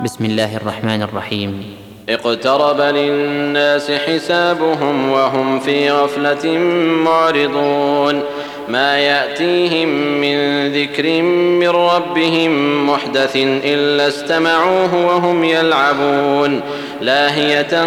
بسم الله الرحمن الرحيم. اقترب للناس حسابهم وهم في غفلة معرضون ما يأتيهم من ذكر من ربهم محدث إلا استمعوه وهم يلعبون لاهية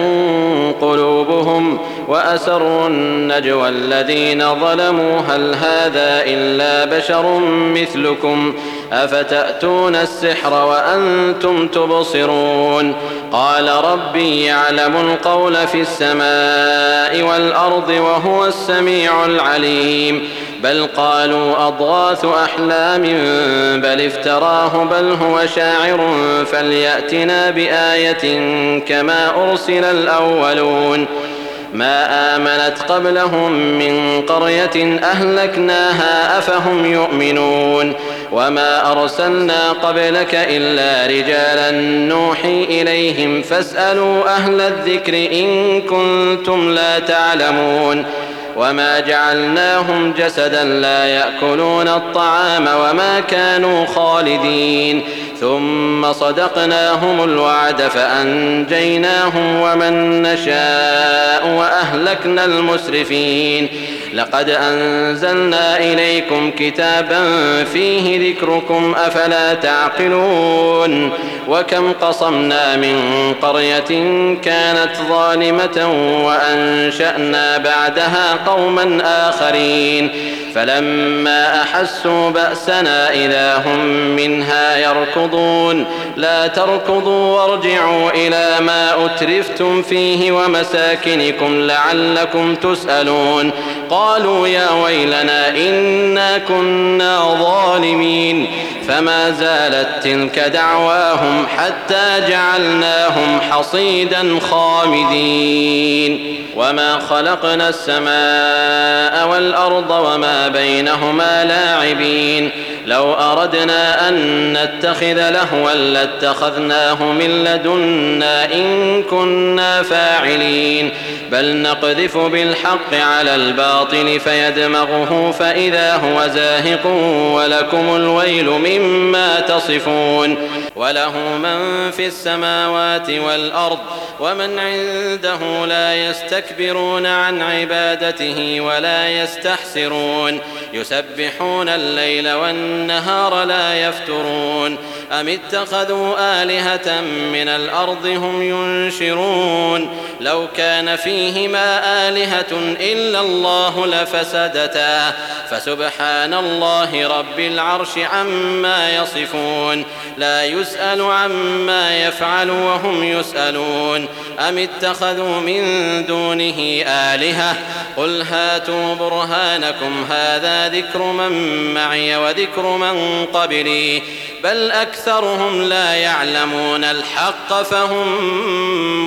قلوبهم وأسروا النجوى الذين ظلموا هل هذا إلا بشر مثلكم أفتأتون السحر وأنتم تبصرون قال ربي يعلم القول في السماء والأرض وهو السميع العليم بل قالوا أضغاث أحلام بل افتراه بل هو شاعر فليأتنا بآية كما أرسل الأولون ما آمنت قبلهم من قرية أهلكناها أفهم يؤمنون وما أرسلنا قبلك إلا رجالا نوحي إليهم فاسألوا أهل الذكر إن كنتم لا تعلمون وما جعلناهم جسدا لا يأكلون الطعام وما كانوا خالدين ثم صدقناهم الوعد فأنجيناهم ومن نشاء وأهلكنا المسرفين لقد أنزلنا إليكم كتابا فيه ذكركم أفلا تعقلون وكم قصمنا من قرية كانت ظالمة وأنشأنا بعدها قوما آخرين فلما أحسوا بأسنا إذا هم منها يركضون لا تركضوا وارجعوا إلى ما أترفتم فيه ومساكنكم لعلكم تسألون قالوا يا ويلنا إنا كنا ظالمين فما زالت تلك دعواهم حتى جعلناهم حصيدا خامدين وما خلقنا السماء والأرض وما بينهما لاعبين لو أردنا أن نتخذ لهوا لاتخذناه من لدنا إن كنا فاعلين بل نقذف بالحق على الباطل فيدمغه فإذا هو زاهق ولكم الويل مما تصفون وله من في السماوات والأرض ومن عنده لا يستكبرون عن عبادته ولا يستحسرون يسبحون الليل والنهار لا يفترون أم اتخذوا آلهة من الأرض هم ينشرون لو كان فيهما آلهة إلا الله لفسدتا فسبحان الله رب العرش عما يصفون لا يسأل عما يفعل وهم يسألون أم اتخذوا من دونه آلهة قل هاتوا برهانكم هذا ذكر من معي وذكر من قبلي بل أكثرهم لا يعلمون الحق فهم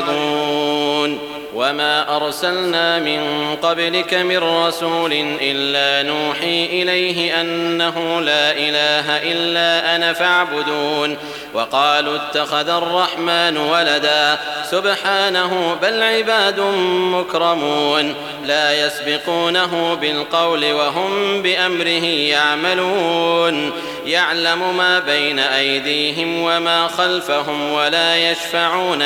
معرضون وما أرسلنا من قبلك من رسول إلا نوحي إليه أنه لا إله إلا أنا فاعبدون وقالوا اتخذ الرحمن ولدا سبحانه بل عباد مكرمون لا يسبقونه بالقول وهم بأمره يعملون يعلم ما بين أيديهم وما خلفهم ولا يشفعون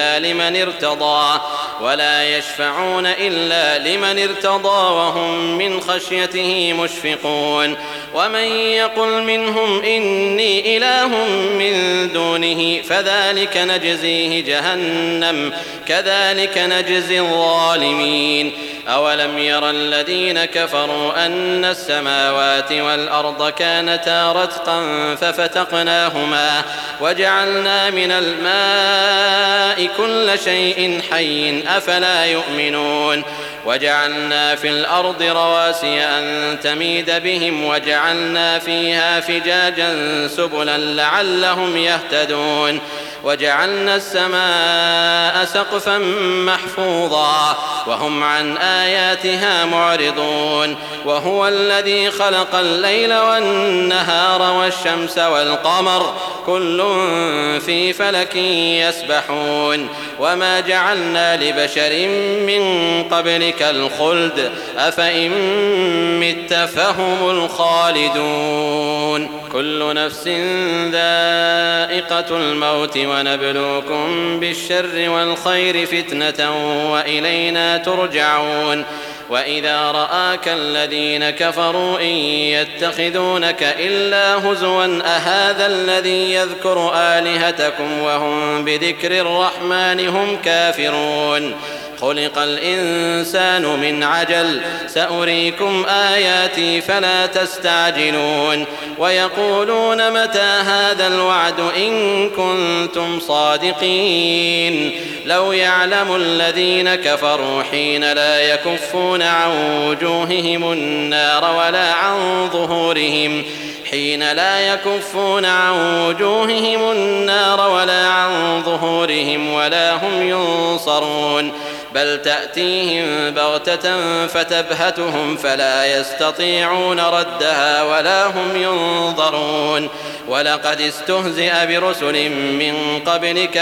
إلا لمن ارتضى وهم من خشيته مشفقون ومن يقل منهم إني إله من دونه فذلك نجزيه جهنم كذلك نجزي الظالمين أولم ير الذين كفروا أن السماوات والأرض كانتا رتقا ففتقناهما وجعلنا من الماء كل شيء حي أفلا يؤمنون وجعلنا في الأرض رواسي أن تميد بهم وجعلنا فيها فجاجا سبلا لعلهم يهتدون وجعلنا السماء سقفا محفوظا وهم عن آياتها معرضون وهو الذي خلق الليل والنهار والشمس والقمر كل في فلك يسبحون وما جعلنا لبشر من قبلك الخلد أفإن مت فهم الخالدون كل نفس ذائقة الموت ونبلوكم بالشر والخير فتنة وإلينا ترجعون وإذا رآك الذين كفروا إن يتخذونك إلا هزوا أهذا الذي يذكر آلهتكم وهم بذكر الرحمن هم كافرون خلق الإنسان من عجل سأريكم آياتي فلا تستعجلون ويقولون متى هذا الوعد إن كنتم صادقين لو يعلم الذين كفروا حين لا يكفون عن وجوههم النار ولا عن ظهورهم ولا هم ينصرون بل تأتيهم بغتة فتبهتهم فلا يستطيعون ردها ولا هم ينظرون ولقد استهزئ برسل من قبلك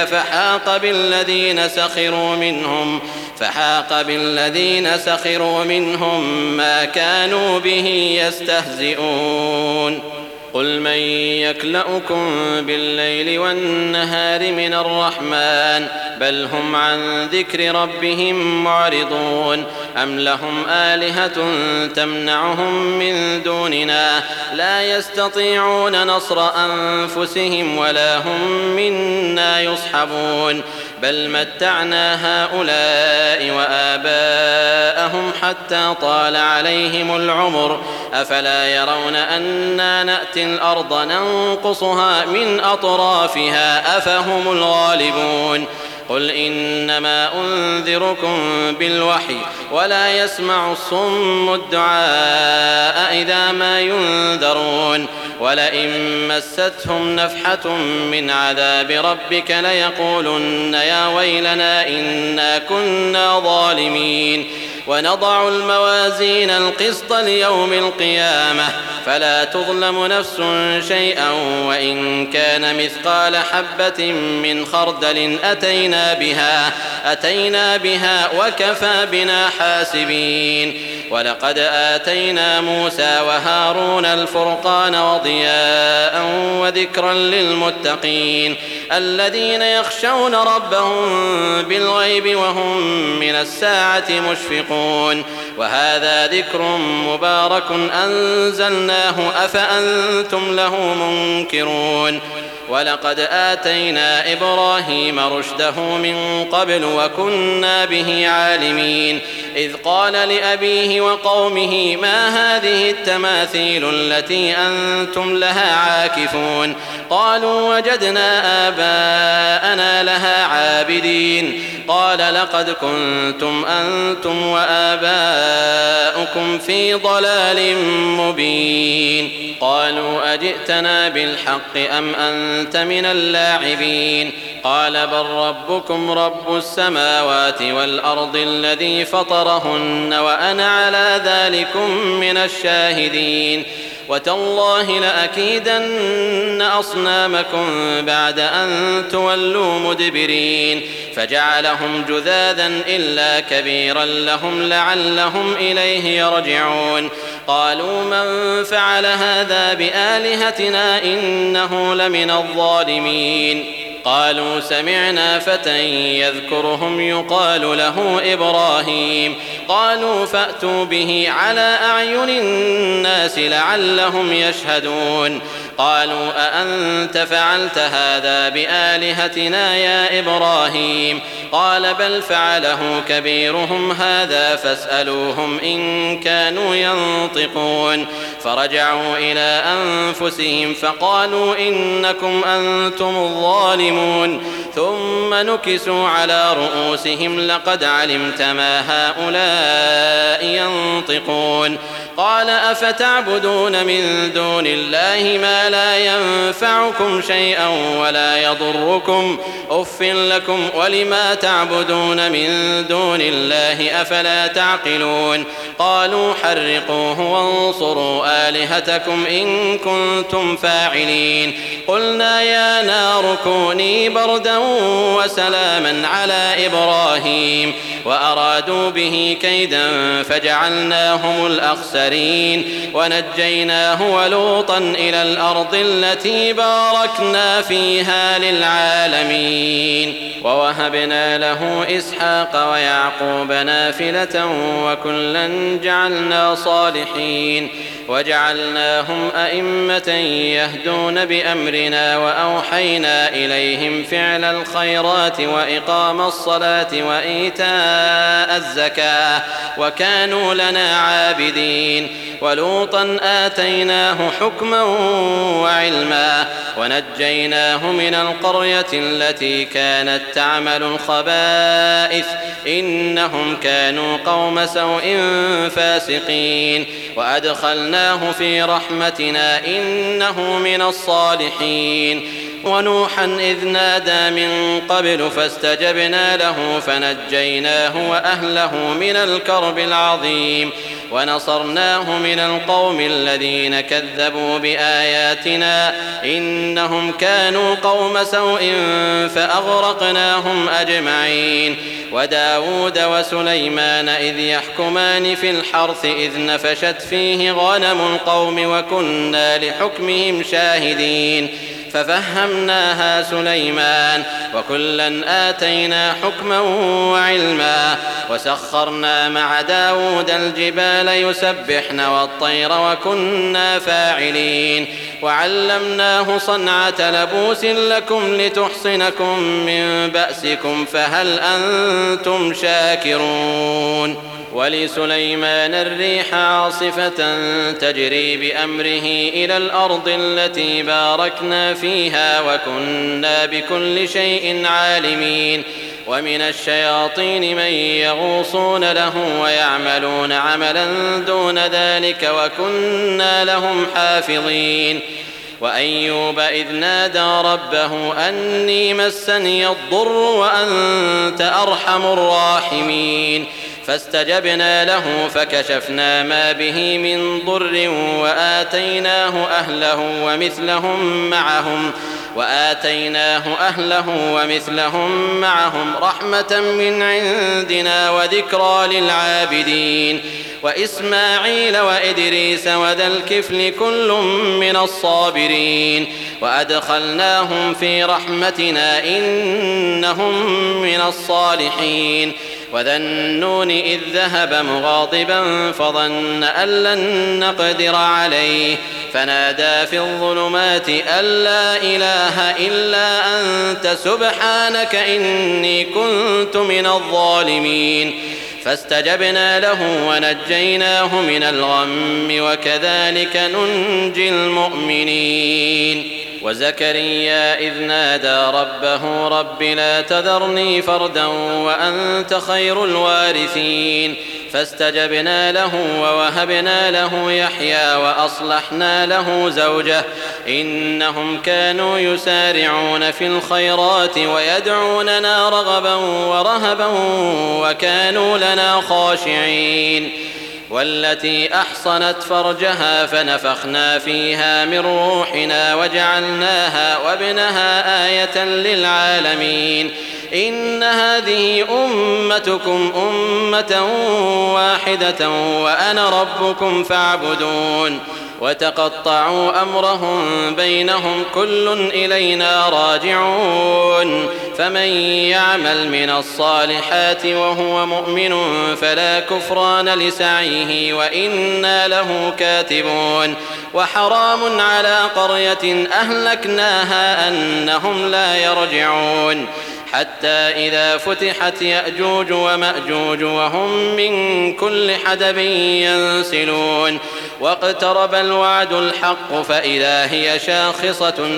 فحاق بالذين سخروا منهم ما كانوا به يستهزئون قل من يكلؤكم بالليل والنهار من الرحمن بل هم عن ذكر ربهم معرضون أم لهم آلهة تمنعهم من دوننا لا يستطيعون نصر أنفسهم ولا هم منا يصحبون بل متعنا هؤلاء وآباءهم حتى طال عليهم العمر أفلا يرون أنا نأتي الأرض ننقصها من أطرافها أفهم الغالبون قل إنما أنذركم بالوحي ولا يسمع الصم الدعاء إذا ما ينذرون ولئن مستهم نفحة من عذاب ربك ليقولن يا ويلنا إنا كنا ظالمين ونضع الموازين القسط ليوم القيامة فلا تظلم نفس شيئا وإن كان مثقال حبة من خردل أتينا بها وكفى بنا حاسبين ولقد آتينا موسى وهارون الفرقان وضياء وذكرا للمتقين الذين يخشون ربهم بالغيب وهم من الساعة مشفقون وهذا ذكر مبارك أنزلناه أفأنتم له منكرون ولقد آتينا إبراهيم رشده من قبل وكنا به عالمين إذ قال لأبيه وقومه ما هذه التماثيل التي أنتم لها عاكفون قالوا وجدنا آباءنا لها عابدين قال لقد كنتم أنتم وآباؤكم في ضلال مبين قالوا أجئتنا بالحق أم أنت من اللاعبين قال بل ربكم رب السماوات والأرض الذي فطرهن وأنا على ذلكم من الشاهدين وتالله لأكيدن أصنامكم بعد أن تولوا مدبرين فجعلهم جذاذا إلا كبيرا لهم لعلهم إليه يرجعون قالوا من فعل هذا بآلهتنا إنه لمن الظالمين قالوا سمعنا فتى يذكرهم يقال له إبراهيم قالوا فأتوا به على أعين الناس لعلهم يشهدون قالوا أأنت فعلت هذا بآلهتنا يا إبراهيم قال بل فعله كبيرهم هذا فاسألوهم إن كانوا ينطقون فرجعوا إلى أنفسهم فقالوا إنكم أنتم الظالمون ثم نكسوا على رؤوسهم لقد علمت ما هؤلاء ينطقون قال أفتعبدون من دون الله ما لا ينفعكم شيئا ولا يضركم أف لكم ولما تعبدون من دون الله أفلا تعقلون قالوا حرقوه وانصروا آلهتكم إن كنتم فاعلين قلنا يا نار كوني بردا وسلاما على إبراهيم وأرادوا به كيدا فجعلناهم الأخسرين الآخرين ونجيناه ولوطا إلى الأرض التي باركنا فيها للعالمين ووهبنا له إسحاق ويعقوب نافلة وكلا جعلنا صالحين وجعلناهم أئمة يهدون بأمرنا وأوحينا إليهم فعل الخيرات وإقام الصلاة وإيتاء الزكاة وكانوا لنا عابدين ولوطا آتيناه حكما وعلما ونجيناه من القرية التي كانت تعمل الخبائث إنهم كانوا قوم سوء فاسقين وأدخلناه في رحمتنا إنه من الصالحين ونوحا إذ نادى من قبل فاستجبنا له فنجيناه وأهله من الكرب العظيم ونصرناه من القوم الذين كذبوا بآياتنا إنهم كانوا قوم سوء فأغرقناهم أجمعين وداود وسليمان إذ يحكمان في الحرث إذ نفشت فيه غنم القوم وكنا لحكمهم شاهدين ففهمناها سليمان وكلا آتينا حكما وعلما وسخرنا مع داود الجبال يسبحن والطير وكنا فاعلين وعلمناه صنعة لبوس لكم لتحصنكم من بأسكم فهل أنتم شاكرون ولسليمان الريح عاصفة تجري بأمره إلى الأرض التي باركنا فيها وكنا بكل شيء عالمين ومن الشياطين من يغوصون له ويعملون عملا دون ذلك وكنا لهم حافظين وأيوب إذ نادى ربه أني مسني الضر وأنت أرحم الراحمين فاستجبنا له فكشفنا ما به من ضر وآتيناه أهله ومثلهم معهم رحمة من عندنا وذكرى للعابدين وإسماعيل وإدريس وذا الكفل كل من الصابرين وأدخلناهم في رحمتنا إنهم من الصالحين وذا النون إذ ذهب مغاضبا فظن أن لن نقدر عليه فنادى في الظلمات أن لا إله إلا أنت سبحانك إني كنت من الظالمين فاستجبنا له ونجيناه من الغم وكذلك ننجي المؤمنين وزكريا إذ نادى ربه رب لا تذرني فردا وأنت خير الوارثين فاستجبنا له ووهبنا له يحيى وأصلحنا له زوجه إنهم كانوا يسارعون في الخيرات ويدعوننا رغبا ورهبا وكانوا لنا خاشعين والتي أحصنت فرجها فنفخنا فيها من روحنا وجعلناها وابنها آية للعالمين إن هذه أمتكم أمة واحدة وأنا ربكم فاعبدون وتقطعوا أمرهم بينهم كل إلينا راجعون فمن يعمل من الصالحات وهو مؤمن فلا كفران لسعيه وإنا له كاتبون وحرام على قرية أهلكناها أنهم لا يرجعون حتى إذا فتحت يأجوج ومأجوج وهم من كل حدب ينسلون واقترب الوعد الحق فإذا هي شاخصة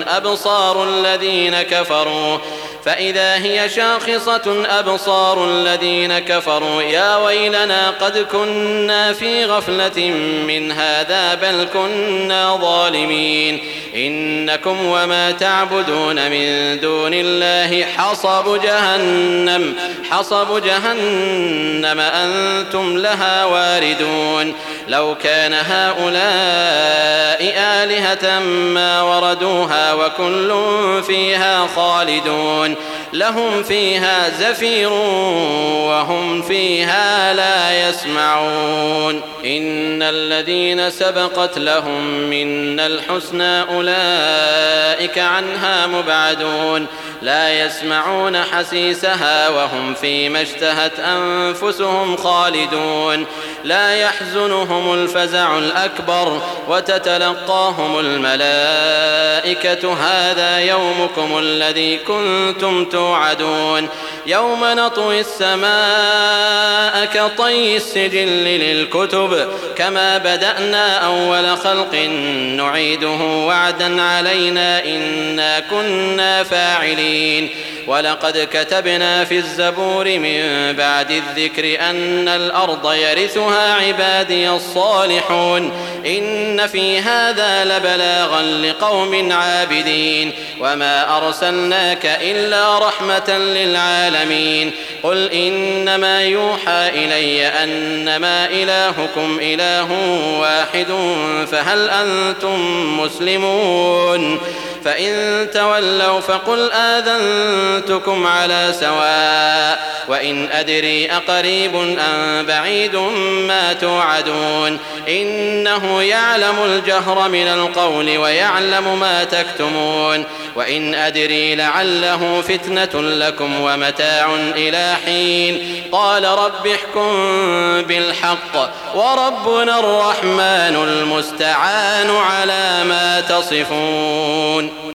أبصار الذين كفروا يا ويلنا قد كنا في غفلة من هذا بل كنا ظالمين إنكم وما تعبدون من دون الله حصب جهنم أنتم لها واردون لو كان هؤلاء آلهة ما وردوها وكل فيها خالدون لهم فيها زفير وهم فيها لا يسمعون إن الذين سبقت لهم منا الحسنى أولئك عنها مبعدون لا يسمعون حسيسها وهم فيما اشتهت أنفسهم خالدون لا يحزنهم الفزع الأكبر وتتلقاهم الملائكة هذا يومكم الذي كنتم توعدون يوم نطوي السماء كطي السجل للكتب كما بدأنا أول خلق نعيده وعدا علينا إنا كنا فاعلين ولقد كتبنا في الزبور من بعد الذكر أن الأرض يرثها عبادي الصالحون إن في هذا لبلاغا لقوم عابدين وما أرسلناك إلا رحمة للعالمين قل إنما يوحى إلي أنما إلهكم إله واحد فهل أنتم مسلمون فإن تولوا فقل آذنتكم على سواء وإن أدري أقريب أم بعيد ما توعدون إنه يعلم الجهر من القول ويعلم ما تكتمون وإن أدري لعله فتنة لكم ومتاع إلى حين قال رب احكم بالحق وربنا الرحمن المستعان على ما تصفون.